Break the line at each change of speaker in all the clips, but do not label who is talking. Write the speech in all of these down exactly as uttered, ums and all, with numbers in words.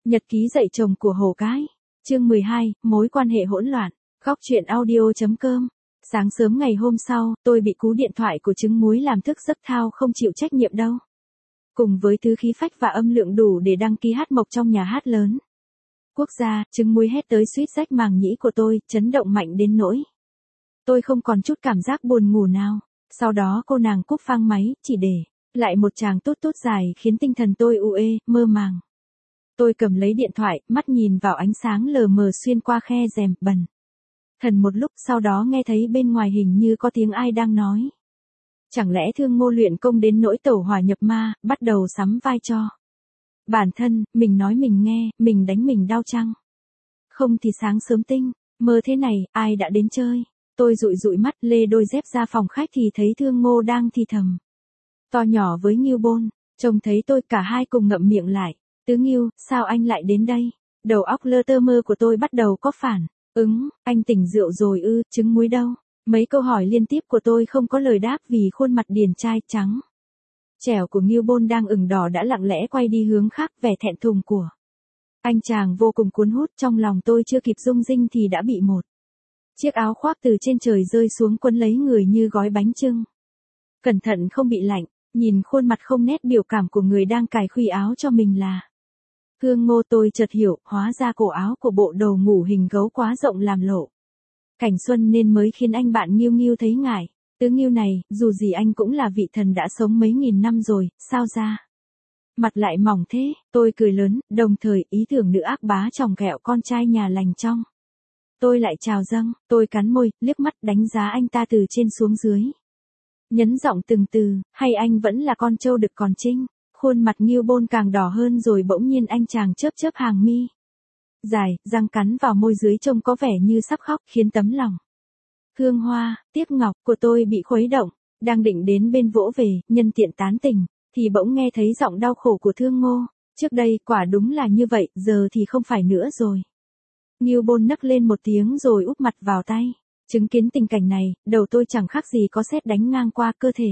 Nhật ký dạy chồng của Hồ Cái. Chương mười hai, mối quan hệ hỗn loạn. Góc truyện audio.com. Sáng sớm ngày hôm sau, tôi bị cú điện thoại của trứng muối làm thức giấc thao không chịu trách nhiệm đâu. Cùng với thứ khí phách và âm lượng đủ để đăng ký hát mộc trong nhà hát lớn quốc gia, trứng muối hét tới suýt rách màng nhĩ của tôi, chấn động mạnh đến nỗi tôi không còn chút cảm giác buồn ngủ nào. Sau đó cô nàng cúp phang máy, chỉ để lại một tràng tốt tốt dài khiến tinh thần tôi u ê, mơ màng. Tôi cầm lấy điện thoại, mắt nhìn vào ánh sáng lờ mờ xuyên qua khe rèm, bần thần một lúc, sau đó nghe thấy bên ngoài hình như có tiếng ai đang nói. Chẳng lẽ Thương Ngô luyện công đến nỗi tẩu hỏa nhập ma, bắt đầu sắm vai cho bản thân, mình nói mình nghe, mình đánh mình đau chăng? Không thì sáng sớm tinh, mơ thế này, ai đã đến chơi? Tôi dụi dụi mắt, lê đôi dép ra phòng khách thì thấy Thương Ngô đang thì thầm to nhỏ với Ngưu Bôn. Trông thấy tôi, cả hai cùng ngậm miệng lại. Tứ Ngưu, sao anh lại đến đây? Đầu óc lơ tơ mơ của tôi bắt đầu có phản ứng. Anh tỉnh rượu rồi ư? Trứng muối đâu? Mấy câu hỏi liên tiếp của tôi không có lời đáp vì khuôn mặt điển trai trắng trẻo của Ngưu Bôn đang ửng đỏ đã lặng lẽ quay đi hướng khác, vẻ thẹn thùng của anh chàng vô cùng cuốn hút. Trong lòng tôi chưa kịp rung rinh thì đã bị một chiếc áo khoác từ trên trời rơi xuống quấn lấy người như gói bánh chưng. Cẩn thận không bị lạnh, nhìn khuôn mặt không nét biểu cảm của người đang cài khuy áo cho mình là Thương Ngô. Tôi chợt hiểu, hóa ra cổ áo của bộ đồ ngủ hình gấu quá rộng làm lộ cảnh xuân nên mới khiến anh bạn Ngưu Ngưu thấy ngại. Tứ Ngưu này, dù gì anh cũng là vị thần đã sống mấy nghìn năm rồi, sao ra mặt lại mỏng thế? Tôi cười lớn, đồng thời ý tưởng nữ ác bá chồng ghẹo con trai nhà lành trong tôi lại trào dâng. Tôi cắn môi, liếc mắt đánh giá anh ta từ trên xuống dưới. Nhấn giọng từng từ, hay anh vẫn là con trâu đực còn trinh? Khuôn mặt Ngưu Bôn càng đỏ hơn rồi bỗng nhiên anh chàng chớp chớp hàng mi dài, răng cắn vào môi dưới trông có vẻ như sắp khóc, khiến tấm lòng hương hoa, tiếc ngọc của tôi bị khuấy động. Đang định đến bên vỗ về, nhân tiện tán tình, thì bỗng nghe thấy giọng đau khổ của Thương Ngô. Trước đây, quả đúng là như vậy, giờ thì không phải nữa rồi. Ngưu Bôn nấc lên một tiếng rồi úp mặt vào tay. Chứng kiến tình cảnh này, đầu tôi chẳng khác gì có sét đánh ngang qua cơ thể,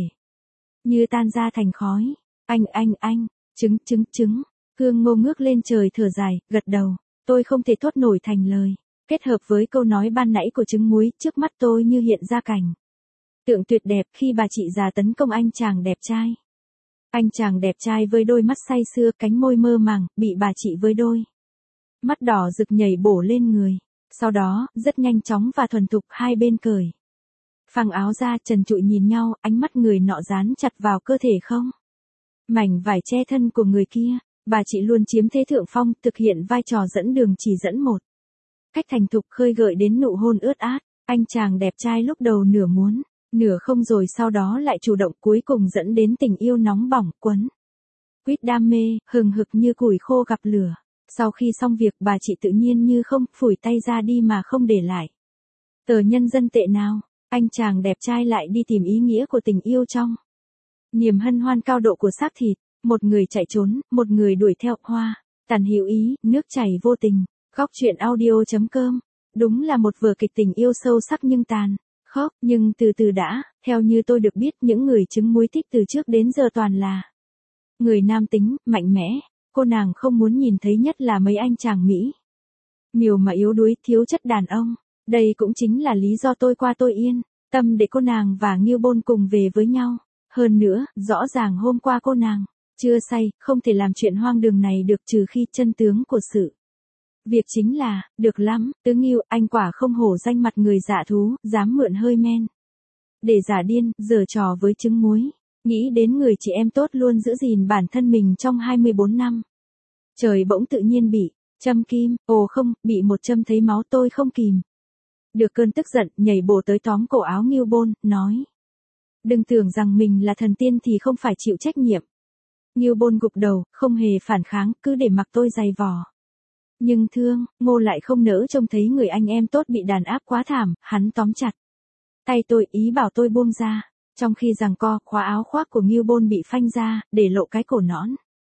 như tan ra thành khói. Anh anh anh, trứng trứng trứng. Thương Ngô ngước lên trời thở dài, gật đầu. Tôi không thể thốt nổi thành lời. Kết hợp với câu nói ban nãy của trứng muối, trước mắt tôi như hiện ra cảnh tượng tuyệt đẹp khi bà chị già tấn công anh chàng đẹp trai. Anh chàng đẹp trai với đôi mắt say sưa, cánh môi mơ màng, bị bà chị với đôi mắt đỏ rực nhảy bổ lên người. Sau đó, rất nhanh chóng và thuần thục, hai bên cởi phăng áo ra, trần trụi nhìn nhau, ánh mắt người nọ dán chặt vào cơ thể không mảnh vải che thân của người kia. Bà chị luôn chiếm thế thượng phong, thực hiện vai trò dẫn đường chỉ dẫn một cách thành thục, khơi gợi đến nụ hôn ướt át. Anh chàng đẹp trai lúc đầu nửa muốn, nửa không, rồi sau đó lại chủ động, cuối cùng dẫn đến tình yêu nóng bỏng, quấn quýt đam mê, hừng hực như củi khô gặp lửa. Sau khi xong việc, bà chị tự nhiên như không, phủi tay ra đi mà không để lại tờ nhân dân tệ nào. Anh chàng đẹp trai lại đi tìm ý nghĩa của tình yêu trong niềm hân hoan cao độ của xác thịt. Một người chạy trốn, một người đuổi theo. Hoa tàn hữu ý, nước chảy vô tình. Góc truyện audio.com. Đúng là một vở kịch tình yêu sâu sắc nhưng tàn khốc. Nhưng từ từ đã, theo như tôi được biết, những người trứng muối thích từ trước đến giờ toàn là người nam tính, mạnh mẽ. Cô nàng không muốn nhìn thấy nhất là mấy anh chàng Mỹ miều mà yếu đuối, thiếu chất đàn ông. Đây cũng chính là lý do tôi qua tôi yên tâm để cô nàng và Ngưu Bôn cùng về với nhau. Hơn nữa, rõ ràng hôm qua cô nàng chưa say, không thể làm chuyện hoang đường này được, trừ khi chân tướng của sự việc chính là, được lắm, Tứ Ngưu, anh quả không hổ danh mặt người dạ thú, dám mượn hơi men để giả điên, giở trò với trứng muối. Nghĩ đến người chị em tốt luôn giữ gìn bản thân mình trong hai mươi bốn năm. Trời bỗng tự nhiên bị châm kim. Ồ không, bị một châm thấy máu. Tôi không kìm được cơn tức giận, nhảy bổ tới tóm cổ áo Ngưu Bôn, nói: đừng tưởng rằng mình là thần tiên thì không phải chịu trách nhiệm. Ngưu Bôn gục đầu, không hề phản kháng, cứ để mặc tôi giày vò. Nhưng Thương Ngô lại không nỡ trông thấy người anh em tốt bị đàn áp quá thảm. Hắn tóm chặt tay tôi, ý bảo tôi buông ra. Trong khi giằng co, khóa áo khoác của Ngưu Bôn bị phanh ra, để lộ cái cổ nõn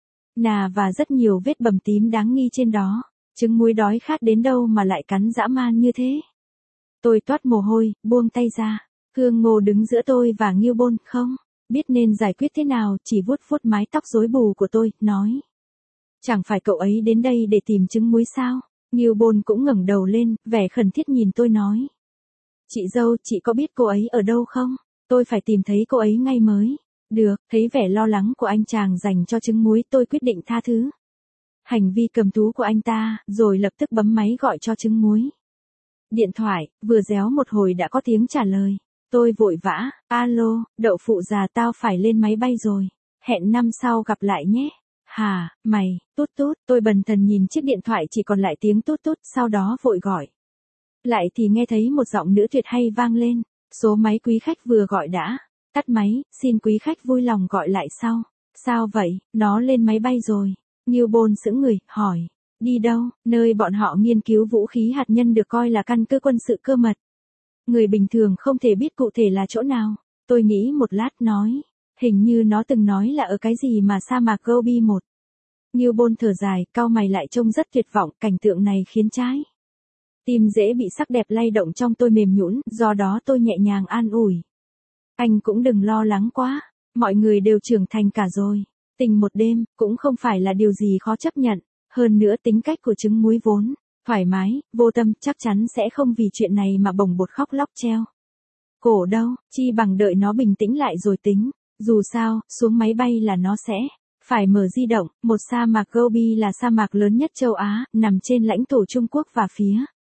nà và rất nhiều vết bầm tím đáng nghi trên đó. Trứng muối đói khát đến đâu mà lại cắn dã man như thế? Tôi toát mồ hôi, buông tay ra. Thương Ngô đứng giữa tôi và Ngưu Bôn, không biết nên giải quyết thế nào, chỉ vuốt vuốt mái tóc rối bù của tôi, nói: Chẳng phải cậu ấy đến đây để tìm trứng muối sao? Ngưu Bôn cũng ngẩng đầu lên, vẻ khẩn thiết nhìn tôi nói. Chị dâu, chị có biết cô ấy ở đâu không? Tôi phải tìm thấy cô ấy ngay mới. Được, thấy vẻ lo lắng của anh chàng dành cho trứng muối, tôi quyết định tha thứ hành vi cầm thú của anh ta, rồi lập tức bấm máy gọi cho trứng muối. Điện thoại, vừa réo một hồi đã có tiếng trả lời. Tôi vội vã, alo, đậu phụ già tao phải lên máy bay rồi. Hẹn năm sau gặp lại nhé. Hà, mày, tút tút, tôi bần thần nhìn chiếc điện thoại chỉ còn lại tiếng tút tút, sau đó vội gọi. Lại thì nghe thấy một giọng nữ tuyệt hay vang lên. Số máy quý khách vừa gọi đã. Tắt máy, xin quý khách vui lòng gọi lại sau. Sao vậy, nó lên máy bay rồi. Ngưu Bôn sững người, hỏi. Đi đâu, nơi bọn họ nghiên cứu vũ khí hạt nhân được coi là căn cứ quân sự cơ mật. Người bình thường không thể biết cụ thể là chỗ nào. Tôi nghĩ một lát nói. Hình như nó từng nói là ở cái gì mà sa mạc Gobi một. Ngưu Bôn thở dài, cau mày lại trông rất tuyệt vọng, cảnh tượng này khiến trái tim dễ bị sắc đẹp lay động trong tôi mềm nhũn, do đó tôi nhẹ nhàng an ủi. Anh cũng đừng lo lắng quá, mọi người đều trưởng thành cả rồi. Tình một đêm, cũng không phải là điều gì khó chấp nhận, hơn nữa tính cách của trứng muối vốn thoải mái, vô tâm, chắc chắn sẽ không vì chuyện này mà bồng bột khóc lóc treo cổ đâu, chi bằng đợi nó bình tĩnh lại rồi tính. Dù sao, xuống máy bay là nó sẽ phải mở di động. Một sa mạc Gobi là sa mạc lớn nhất châu Á, nằm trên lãnh thổ Trung Quốc và phía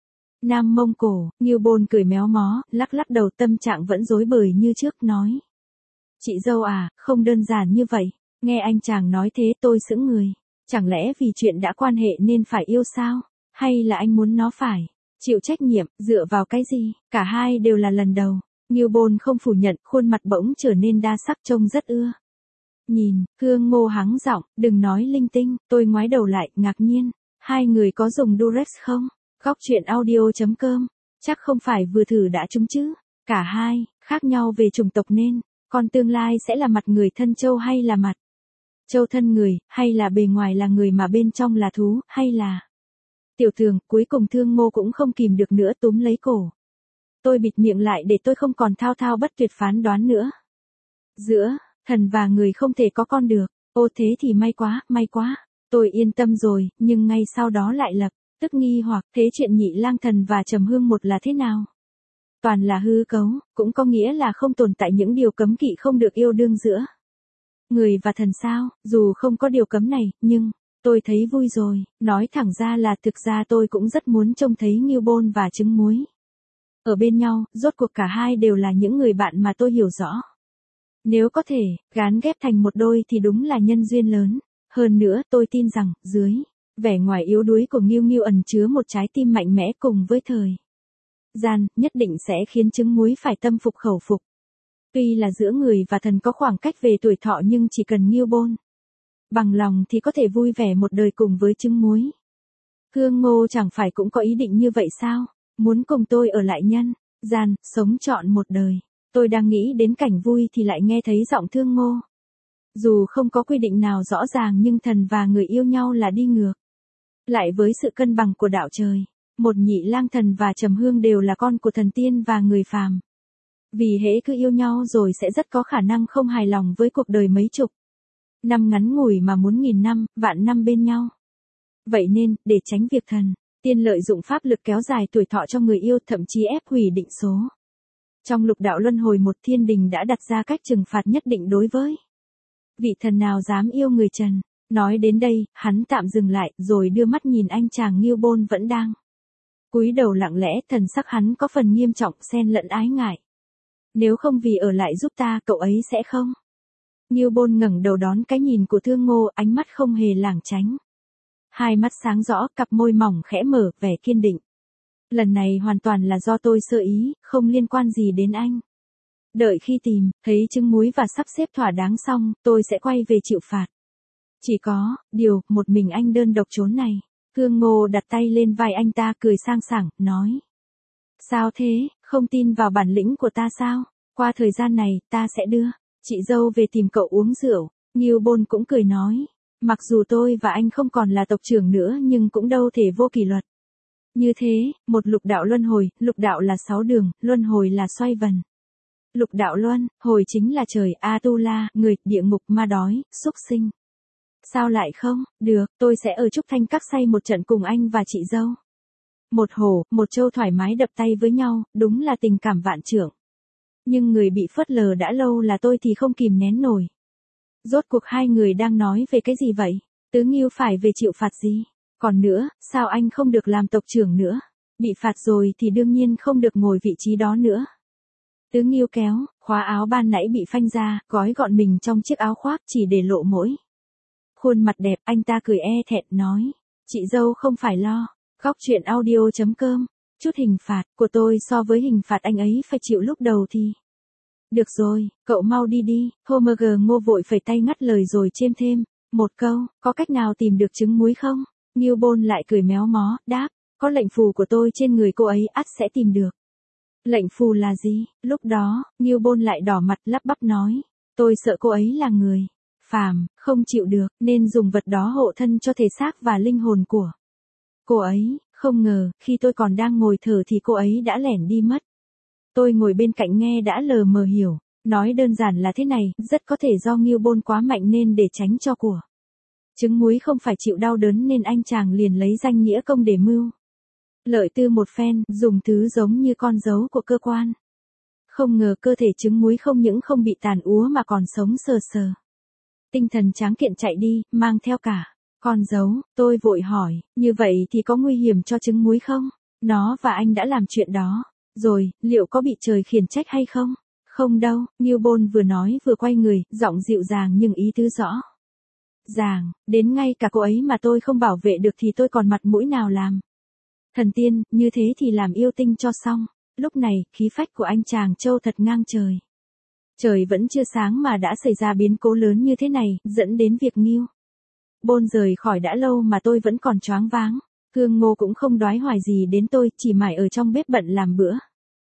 Nam Mông Cổ. Ngưu Bôn cười méo mó, lắc lắc đầu, tâm trạng vẫn rối bời như trước, nói. Chị dâu à, không đơn giản như vậy. Nghe anh chàng nói thế tôi sững người. Chẳng lẽ vì chuyện đã quan hệ nên phải yêu sao? Hay là anh muốn nó phải chịu trách nhiệm, dựa vào cái gì? Cả hai đều là lần đầu. Ngưu Bôn không phủ nhận, khuôn mặt bỗng trở nên đa sắc, trông rất ưa nhìn. Hương Ngô hắng giọng, đừng nói linh tinh. Tôi ngoái đầu lại, ngạc nhiên. Hai người có dùng Durex không? Góc truyện audio chấm com. Chắc không phải vừa thử đã trúng chứ. Cả hai, khác nhau về chủng tộc nên, còn tương lai sẽ là mặt người thân trâu hay là mặt trâu thân người, hay là bề ngoài là người mà bên trong là thú, hay là tiểu thường. Cuối cùng Thương Ngô cũng không kìm được nữa, túm lấy cổ tôi, bịt miệng lại để tôi không còn thao thao bất tuyệt phán đoán nữa. Giữa thần và người không thể có con được. Ô thế thì may quá, may quá. Tôi yên tâm rồi, nhưng ngay sau đó lại lập tức nghi hoặc, thế chuyện Nhị Lang Thần và Trầm Hương một là thế nào? Toàn là hư cấu, cũng có nghĩa là không tồn tại những điều cấm kỵ không được yêu đương giữa người và thần sao? Dù không có điều cấm này, nhưng tôi thấy vui rồi. Nói thẳng ra là thực ra tôi cũng rất muốn trông thấy Ngưu Bôn và trứng muối ở bên nhau, rốt cuộc cả hai đều là những người bạn mà tôi hiểu rõ. Nếu có thể gán ghép thành một đôi thì đúng là nhân duyên lớn. Hơn nữa, tôi tin rằng dưới vẻ ngoài yếu đuối của Ngưu Ngưu ẩn chứa một trái tim mạnh mẽ, cùng với thời gian nhất định sẽ khiến trứng muối phải tâm phục khẩu phục. Tuy là giữa người và thần có khoảng cách về tuổi thọ, nhưng chỉ cần Ngưu Bôn bằng lòng thì có thể vui vẻ một đời cùng với trứng muối. Hương Ngô chẳng phải cũng có ý định như vậy sao? Muốn cùng tôi ở lại nhân gian, sống trọn một đời. Tôi đang nghĩ đến cảnh vui thì lại nghe thấy giọng Thương Ngô. Dù không có quy định nào rõ ràng, nhưng thần và người yêu nhau là đi ngược lại với sự cân bằng của đạo trời. Một Nhị Lang Thần và Trầm Hương đều là con của thần tiên và người phàm. Vì hễ cứ yêu nhau rồi sẽ rất có khả năng không hài lòng với cuộc đời mấy chục năm ngắn ngủi mà muốn nghìn năm, vạn năm bên nhau. Vậy nên, để tránh việc thần tiên lợi dụng pháp lực kéo dài tuổi thọ cho người yêu, thậm chí ép hủy định số, trong lục đạo luân hồi một, thiên đình đã đặt ra cách trừng phạt nhất định đối với vị thần nào dám yêu người trần. Nói đến đây, hắn tạm dừng lại, rồi đưa mắt nhìn anh chàng Ngưu Bôn vẫn đang cúi đầu lặng lẽ, thần sắc hắn có phần nghiêm trọng, xen lẫn ái ngại. Nếu không vì ở lại giúp ta, cậu ấy sẽ không. Ngưu Bôn ngẩng đầu đón cái nhìn của Thương Ngô, ánh mắt không hề lảng tránh. Hai mắt sáng rõ, cặp môi mỏng khẽ mở, vẻ kiên định. Lần này hoàn toàn là do tôi sơ ý, không liên quan gì đến anh. Đợi khi tìm thấy trứng muối và sắp xếp thỏa đáng xong, tôi sẽ quay về chịu phạt. Chỉ có điều, một mình anh đơn độc trốn này. Thương Ngô đặt tay lên vai anh ta, cười sang sảng, nói. Sao thế, không tin vào bản lĩnh của ta sao? Qua thời gian này, ta sẽ đưa chị dâu về tìm cậu uống rượu. Ngưu Bôn cũng cười nói. Mặc dù tôi và anh không còn là tộc trưởng nữa, nhưng cũng đâu thể vô kỷ luật như thế. Một lục đạo luân hồi, lục đạo là sáu đường, luân hồi là xoay vần. Lục đạo luân hồi chính là trời, Atula, người, địa ngục, ma đói, súc sinh. Sao lại không, được, tôi sẽ ở Trúc Thanh Các say một trận cùng anh và chị dâu. Một hổ, một trâu thoải mái đập tay với nhau, đúng là tình cảm vạn trượng. Nhưng người bị phớt lờ đã lâu là tôi thì không kìm nén nổi. Rốt cuộc hai người đang nói về cái gì vậy? Tứ Nghiêu phải về chịu phạt gì? Còn nữa, sao anh không được làm tộc trưởng nữa? Bị phạt rồi thì đương nhiên không được ngồi vị trí đó nữa. Tứ Nghiêu kéo, khóa áo ban nãy bị phanh ra, gói gọn mình trong chiếc áo khoác chỉ để lộ mỗi khuôn mặt đẹp, anh ta cười e thẹn nói. Chị dâu không phải lo. Góc chuyện audio chấm com. Chút hình phạt của tôi so với hình phạt anh ấy phải chịu lúc đầu thì... Được rồi, cậu mau đi đi. Homer Ngô vội phẩy tay ngắt lời rồi chêm thêm. Một câu, có cách nào tìm được trứng muối không? Nghiêu Bôn lại cười méo mó, đáp. Có lệnh phù của tôi trên người cô ấy ắt sẽ tìm được. Lệnh phù là gì? Lúc đó, Nghiêu Bôn lại đỏ mặt lắp bắp nói. Tôi sợ cô ấy là người phàm, không chịu được, nên dùng vật đó hộ thân cho thể xác và linh hồn của cô ấy. Không ngờ, khi tôi còn đang ngồi thở thì cô ấy đã lẻn đi mất. Tôi ngồi bên cạnh nghe đã lờ mờ hiểu. Nói đơn giản là thế này, rất có thể do Nghiêu Bôn quá mạnh nên để tránh cho của trứng muối không phải chịu đau đớn nên anh chàng liền lấy danh nghĩa công để mưu lợi tư một phen, dùng thứ giống như con dấu của cơ quan. Không ngờ cơ thể trứng muối không những không bị tàn úa mà còn sống sờ sờ. Tinh thần tráng kiện chạy đi, mang theo cả con dấu. Tôi vội hỏi, như vậy thì có nguy hiểm cho trứng muối không? Nó và anh đã làm chuyện đó rồi, liệu có bị trời khiển trách hay không? Không đâu, Nghiêu Bôn vừa nói vừa quay người, giọng dịu dàng nhưng ý tứ rõ ràng, đến ngay cả cô ấy mà tôi không bảo vệ được thì tôi còn mặt mũi nào làm thần tiên, như thế thì làm yêu tinh cho xong. Lúc này, khí phách của anh chàng trâu thật ngang trời. Trời vẫn chưa sáng mà đã xảy ra biến cố lớn như thế này, dẫn đến việc Nghiêu Bôn rời khỏi đã lâu mà tôi vẫn còn choáng váng. Hương Ngô cũng không đoái hoài gì đến tôi, chỉ mải ở trong bếp bận làm bữa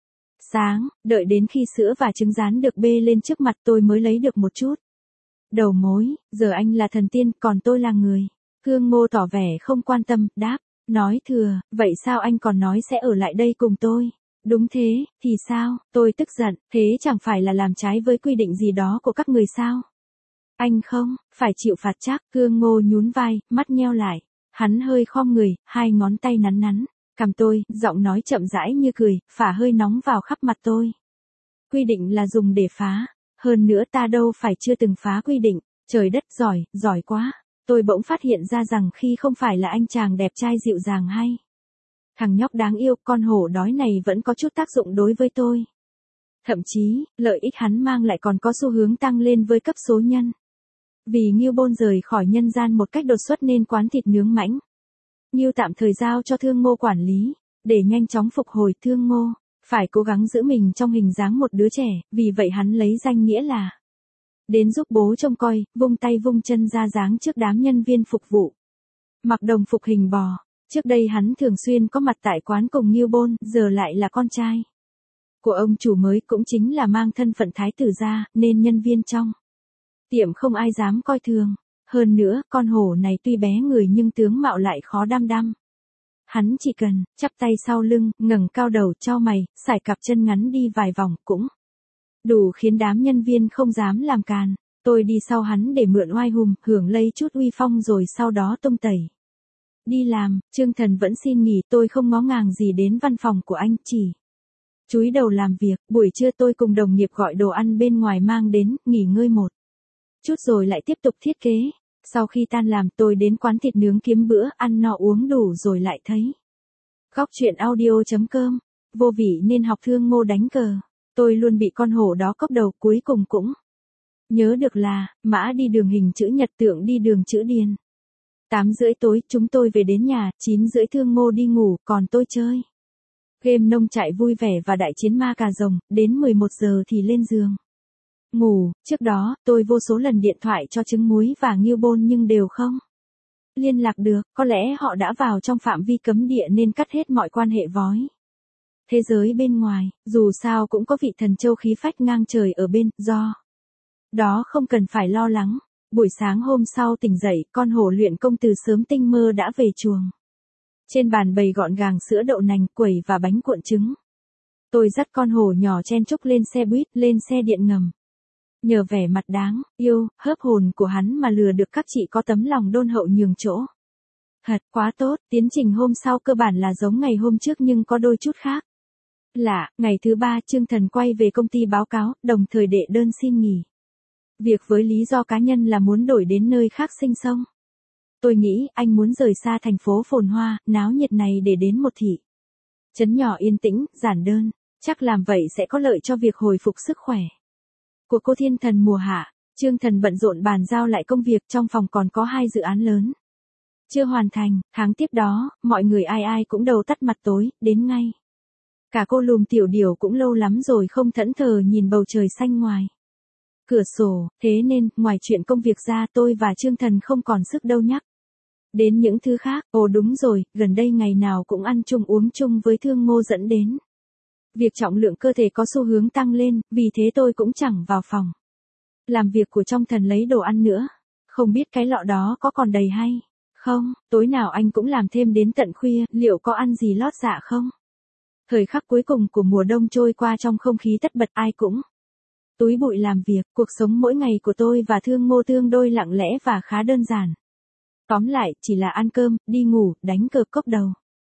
sáng, đợi đến khi sữa và trứng rán được bê lên trước mặt tôi mới lấy được một chút đầu mối. Giờ anh là thần tiên, còn tôi là người. Hương Ngô tỏ vẻ không quan tâm, đáp, nói thừa, vậy sao anh còn nói sẽ ở lại đây cùng tôi? Đúng thế, thì sao? Tôi tức giận, thế chẳng phải là làm trái với quy định gì đó của các người sao? Anh không, phải chịu phạt chắc. Hương Ngô nhún vai, mắt nheo lại. Hắn hơi khom người, hai ngón tay nắn nắn cằm tôi, giọng nói chậm rãi như cười, phả hơi nóng vào khắp mặt tôi. Quy định là dùng để phá. Hơn nữa ta đâu phải chưa từng phá quy định. Trời đất, giỏi, giỏi quá. Tôi bỗng phát hiện ra rằng khi không phải là anh chàng đẹp trai dịu dàng hay thằng nhóc đáng yêu, con hổ đói này vẫn có chút tác dụng đối với tôi. Thậm chí, lợi ích hắn mang lại còn có xu hướng tăng lên với cấp số nhân. Vì Nghiêu Bôn rời khỏi nhân gian một cách đột xuất nên quán thịt nướng mãnh Nghiêu tạm thời giao cho Thương Ngô quản lý. Để nhanh chóng phục hồi, Thương Ngô phải cố gắng giữ mình trong hình dáng một đứa trẻ, vì vậy hắn lấy danh nghĩa là đến giúp bố trông coi, vung tay vung chân ra dáng trước đám nhân viên phục vụ. Mặc đồng phục hình bò. Trước đây hắn thường xuyên có mặt tại quán cùng Nghiêu Bôn, giờ lại là con trai của ông chủ mới, cũng chính là mang thân phận thái tử ra, nên nhân viên trong tiệm không ai dám coi thường. Hơn nữa, con hổ này tuy bé người nhưng tướng mạo lại khó đăm đăm. Hắn chỉ cần chắp tay sau lưng, ngẩng cao đầu, chau mày, sải cặp chân ngắn đi vài vòng cũng đủ khiến đám nhân viên không dám làm càn. Tôi đi sau hắn để mượn oai hùng, hưởng lây chút uy phong rồi sau đó tung tẩy đi làm. Trương Thần vẫn xin nghỉ, tôi không ngó ngàng gì đến văn phòng của anh, chỉ chúi đầu làm việc. Buổi trưa tôi cùng đồng nghiệp gọi đồ ăn bên ngoài mang đến, nghỉ ngơi một chút rồi lại tiếp tục thiết kế. Sau khi tan làm tôi đến quán thịt nướng kiếm bữa, ăn no uống đủ rồi lại thấy góc chuyện audio chấm com. Vô vị nên học Thương Ngô đánh cờ. Tôi luôn bị con hổ đó cốc đầu, cuối cùng cũng nhớ được là mã đi đường hình chữ nhật, tượng đi đường chữ điền. Tám rưỡi tối chúng tôi về đến nhà, chín rưỡi Thương Ngô đi ngủ, còn tôi chơi game nông trại vui vẻ và đại chiến ma cà rồng, đến mười một giờ thì lên giường ngủ. Trước đó, tôi vô số lần điện thoại cho trứng muối và Nghiêu Bôn nhưng đều không liên lạc được. Có lẽ họ đã vào trong phạm vi cấm địa nên cắt hết mọi quan hệ với thế giới bên ngoài. Dù sao cũng có vị thần châu khí phách ngang trời ở bên, do đó không cần phải lo lắng. Buổi sáng hôm sau tỉnh dậy, con hổ luyện công từ sớm tinh mơ đã về chuồng. Trên bàn bày gọn gàng sữa đậu nành, quẩy và bánh cuộn trứng. Tôi dắt con hổ nhỏ chen chúc lên xe buýt, lên xe điện ngầm. Nhờ vẻ mặt đáng yêu, hớp hồn của hắn mà lừa được các chị có tấm lòng đôn hậu nhường chỗ. Thật quá tốt, tiến trình hôm sau cơ bản là giống ngày hôm trước nhưng có đôi chút khác. Lạ, ngày thứ ba Chương Thần quay về công ty báo cáo, đồng thời đệ đơn xin nghỉ. Việc với lý do cá nhân là muốn đổi đến nơi khác sinh sống. Tôi nghĩ anh muốn rời xa thành phố phồn hoa, náo nhiệt này để đến một thị trấn nhỏ yên tĩnh, giản đơn, chắc làm vậy sẽ có lợi cho việc hồi phục sức khỏe. Của cô thiên thần mùa hạ, Chương Thần bận rộn bàn giao lại công việc, trong phòng còn có hai dự án lớn chưa hoàn thành. Tháng tiếp đó, mọi người ai ai cũng đầu tắt mặt tối, đến ngay. Cả cô lùm Tiểu Điểu cũng lâu lắm rồi không thẫn thờ nhìn bầu trời xanh ngoài cửa sổ, thế nên, ngoài chuyện công việc ra tôi và Chương Thần không còn sức đâu nhắc đến những thứ khác. Ồ đúng rồi, gần đây ngày nào cũng ăn chung uống chung với Thương Ngô dẫn đến việc trọng lượng cơ thể có xu hướng tăng lên, vì thế tôi cũng chẳng vào phòng làm việc của Trong Thần lấy đồ ăn nữa. Không biết cái lọ đó có còn đầy hay không, tối nào anh cũng làm thêm đến tận khuya, liệu có ăn gì lót dạ không? Thời khắc cuối cùng của mùa đông trôi qua trong không khí tất bật, ai cũng túi bụi làm việc. Cuộc sống mỗi ngày của tôi và Thương Ngô tương đôi lặng lẽ và khá đơn giản. Tóm lại, chỉ là ăn cơm, đi ngủ, đánh cờ cốc đầu.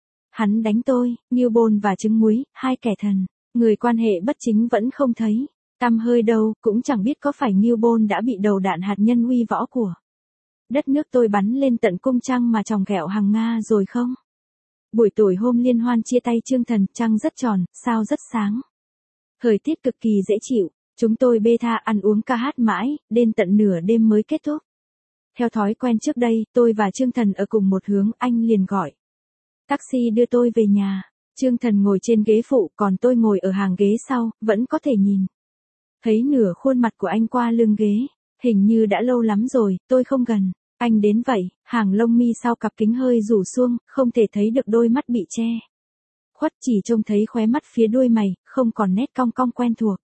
Hắn đánh tôi, Ngưu Bôn và Trứng Muối, hai kẻ thần. Người quan hệ bất chính vẫn không thấy tăm hơi đâu, cũng chẳng biết có phải Ngưu Bôn đã bị đầu đạn hạt nhân uy võ của đất nước tôi bắn lên tận cung trăng mà tròng kẹo hàng Nga rồi không? Buổi tối hôm liên hoan chia tay Chương Thần, trăng rất tròn, sao rất sáng. Thời tiết cực kỳ dễ chịu, chúng tôi bê tha ăn uống ca hát mãi, đến tận nửa đêm mới kết thúc. Theo thói quen trước đây, tôi và Chương Thần ở cùng một hướng, anh liền gọi taxi đưa tôi về nhà. Chương Thần ngồi trên ghế phụ, còn tôi ngồi ở hàng ghế sau, vẫn có thể nhìn thấy nửa khuôn mặt của anh qua lưng ghế. Hình như đã lâu lắm rồi, tôi không gần anh đến vậy. Hàng lông mi sau cặp kính hơi rủ xuống, không thể thấy được đôi mắt bị che khuất, chỉ trông thấy khóe mắt phía đuôi mày, không còn nét cong cong quen thuộc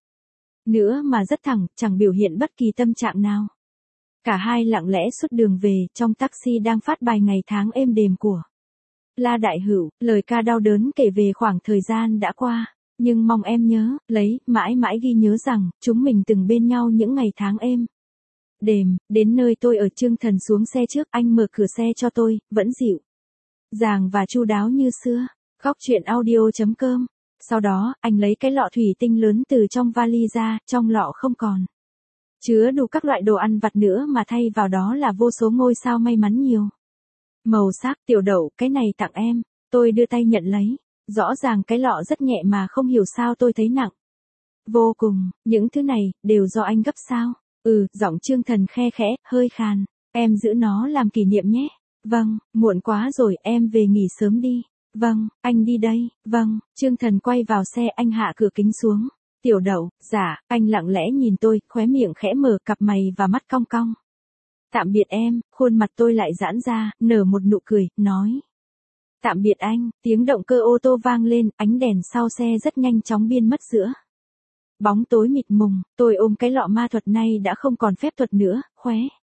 nữa mà rất thẳng, chẳng biểu hiện bất kỳ tâm trạng nào. Cả hai lặng lẽ suốt đường về, trong taxi đang phát bài Ngày Tháng êm đềm của La Đại Hữu, lời ca đau đớn kể về khoảng thời gian đã qua. Nhưng mong em nhớ, lấy, mãi mãi ghi nhớ rằng, chúng mình từng bên nhau những ngày tháng êm đềm. Đến nơi tôi ở, Chương Thần xuống xe trước, anh mở cửa xe cho tôi, vẫn dịu dàng và chu đáo như xưa. Góc truyện audio chấm com. Sau đó, anh lấy cái lọ thủy tinh lớn từ trong vali ra, trong lọ không còn chứa đủ các loại đồ ăn vặt nữa mà thay vào đó là vô số ngôi sao may mắn nhiều màu sắc. Tiểu Đậu, cái này tặng em. Tôi đưa tay nhận lấy. Rõ ràng cái lọ rất nhẹ mà không hiểu sao tôi thấy nặng vô cùng. Những thứ này, đều do anh gấp sao? Ừ, giọng Chương Thần khe khẽ, hơi khàn. Em giữ nó làm kỷ niệm nhé. Vâng, muộn quá rồi, em về nghỉ sớm đi. Vâng, anh đi đây. Vâng, Chương Thần quay vào xe, anh hạ cửa kính xuống. Tiểu Đậu, dạ, anh lặng lẽ nhìn tôi, khóe miệng khẽ mở, cặp mày và mắt cong cong. Tạm biệt em. Khuôn mặt tôi lại giãn ra, nở một nụ cười, nói tạm biệt anh. Tiếng động cơ ô tô vang lên, ánh đèn sau xe rất nhanh chóng biến mất giữa bóng tối mịt mùng. Tôi ôm cái lọ ma thuật này đã không còn phép thuật nữa, khóe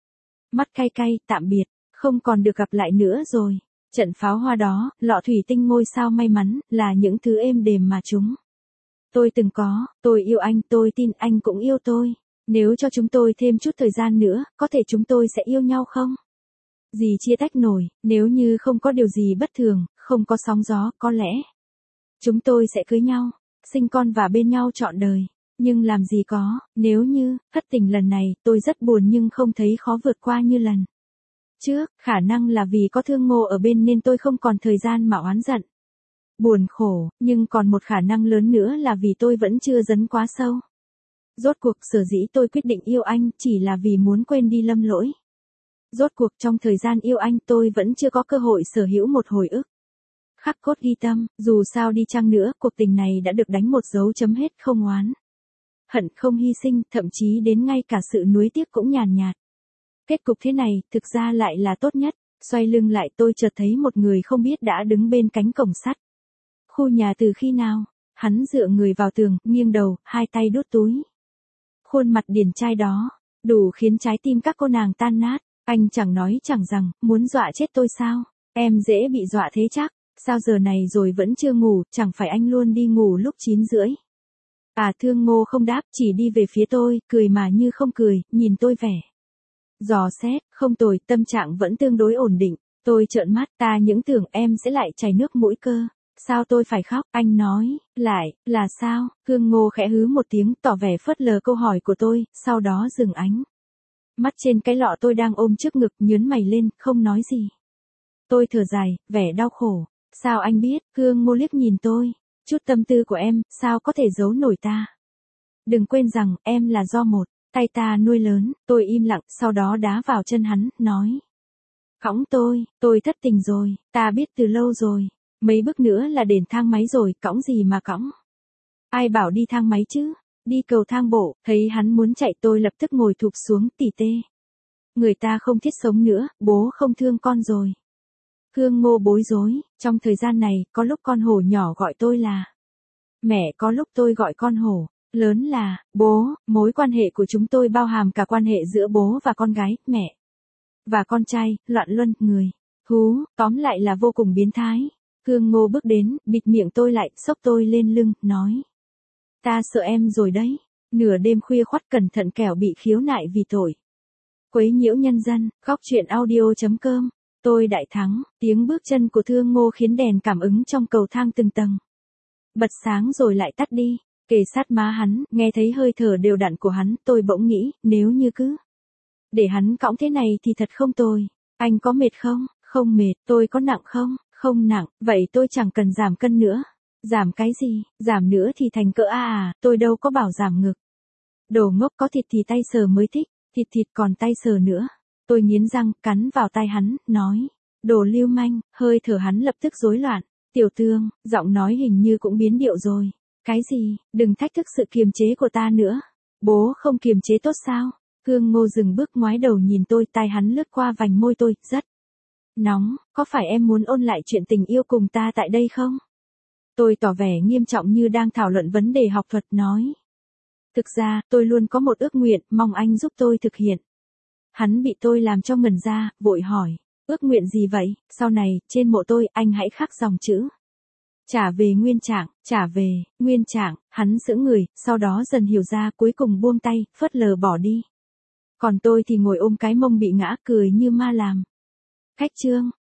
mắt cay cay. Tạm biệt, không còn được gặp lại nữa rồi. Trận pháo hoa đó, lọ thủy tinh ngôi sao may mắn, là những thứ êm đềm mà chúng tôi từng có. Tôi yêu anh, tôi tin anh cũng yêu tôi. Nếu cho chúng tôi thêm chút thời gian nữa, có thể chúng tôi sẽ yêu nhau không? Gì chia tách nổi, nếu như không có điều gì bất thường, không có sóng gió, có lẽ chúng tôi sẽ cưới nhau, sinh con và bên nhau trọn đời. Nhưng làm gì có, nếu như, thất tình lần này, tôi rất buồn nhưng không thấy khó vượt qua như lần trước. Khả năng là vì có Thương Ngô ở bên nên tôi không còn thời gian mà oán giận, buồn khổ, nhưng còn một khả năng lớn nữa là vì tôi vẫn chưa dấn quá sâu. Rốt cuộc sở dĩ tôi quyết định yêu anh chỉ là vì muốn quên đi Lâm Lỗi. Rốt cuộc trong thời gian yêu anh tôi vẫn chưa có cơ hội sở hữu một hồi ức khắc cốt ghi tâm. Dù sao đi chăng nữa, cuộc tình này đã được đánh một dấu chấm hết, không oán hận, không hy sinh, thậm chí đến ngay cả sự nuối tiếc cũng nhàn nhạt. Kết cục thế này, thực ra lại là tốt nhất. Xoay lưng lại, tôi chợt thấy một người không biết đã đứng bên cánh cổng sắt khu nhà từ khi nào. Hắn dựa người vào tường, nghiêng đầu, hai tay đút túi. Khuôn mặt điển trai đó, đủ khiến trái tim các cô nàng tan nát. Anh chẳng nói chẳng rằng, muốn dọa chết tôi sao? Em dễ bị dọa thế chắc. Sao giờ này rồi vẫn chưa ngủ, chẳng phải anh luôn đi ngủ lúc chín rưỡi. À Thương Ngô không đáp, chỉ đi về phía tôi, cười mà như không cười, nhìn tôi vẻ dò xét, không tồi, tâm trạng vẫn tương đối ổn định. Tôi trợn mắt, ta những tưởng em sẽ lại chảy nước mũi cơ. Sao tôi phải khóc, anh nói, lại, là sao? Thương Ngô khẽ hứ một tiếng, tỏ vẻ phớt lờ câu hỏi của tôi, sau đó dừng ánh mắt trên cái lọ tôi đang ôm trước ngực, nhướng mày lên, không nói gì. Tôi thở dài, vẻ đau khổ. Sao anh biết? Thương Ngô liếc nhìn tôi. Chút tâm tư của em, sao có thể giấu nổi ta? Đừng quên rằng, em là do một tay ta nuôi lớn. Tôi im lặng, sau đó đá vào chân hắn, nói. Cõng tôi, tôi thất tình rồi, ta biết từ lâu rồi. Mấy bước nữa là đến thang máy rồi, cõng gì mà cõng? Ai bảo đi thang máy chứ? Đi cầu thang bộ, thấy hắn muốn chạy tôi lập tức ngồi thụp xuống, tỉ tê. Người ta không thiết sống nữa, bố không thương con rồi. Thương Ngô bối rối, trong thời gian này, có lúc con hổ nhỏ gọi tôi là mẹ, có lúc tôi gọi con hổ lớn là bố. Mối quan hệ của chúng tôi bao hàm cả quan hệ giữa bố và con gái, mẹ và con trai, loạn luân, người, thú, tóm lại là vô cùng biến thái. Thương Ngô bước đến, bịt miệng tôi lại, xốc tôi lên lưng, nói. Ta sợ em rồi đấy. Nửa đêm khuya khoắt cẩn thận kẻo bị khiếu nại vì tội quấy nhiễu nhân dân. Góc truyện audio chấm com. Tôi đại thắng. Tiếng bước chân của Thương Ngô khiến đèn cảm ứng trong cầu thang từng tầng bật sáng rồi lại tắt đi. Kề sát má hắn, nghe thấy hơi thở đều đặn của hắn, tôi bỗng nghĩ, nếu như cứ để hắn cõng thế này thì thật không tồi. Anh có mệt không? Không mệt. Tôi có nặng không? Không nặng. Vậy tôi chẳng cần giảm cân nữa. Giảm cái gì? Giảm nữa thì thành cỡ A à, tôi đâu có bảo giảm ngực. Đồ ngốc, có thịt thì tay sờ mới thích. Thịt thịt còn tay sờ nữa. Tôi nghiến răng, cắn vào tai hắn, nói. Đồ lưu manh. Hơi thở hắn lập tức rối loạn. Tiểu Thương, giọng nói hình như cũng biến điệu rồi. Cái gì? Đừng thách thức sự kiềm chế của ta nữa. Bố không kiềm chế tốt sao? Thương Ngô dừng bước, ngoái đầu nhìn tôi, tai hắn lướt qua vành môi tôi, rất nóng. Có phải em muốn ôn lại chuyện tình yêu cùng ta tại đây không? Tôi tỏ vẻ nghiêm trọng như đang thảo luận vấn đề học thuật, nói. Thực ra, tôi luôn có một ước nguyện, mong anh giúp tôi thực hiện. Hắn bị tôi làm cho ngẩn ra, vội hỏi. Ước nguyện gì vậy? Sau này, trên mộ tôi, anh hãy khắc dòng chữ. Trả về nguyên trạng, trả về, nguyên trạng. Hắn sững người, sau đó dần hiểu ra, cuối cùng buông tay, phớt lờ bỏ đi. Còn tôi thì ngồi ôm cái mông bị ngã, cười như ma làm. Khách trương.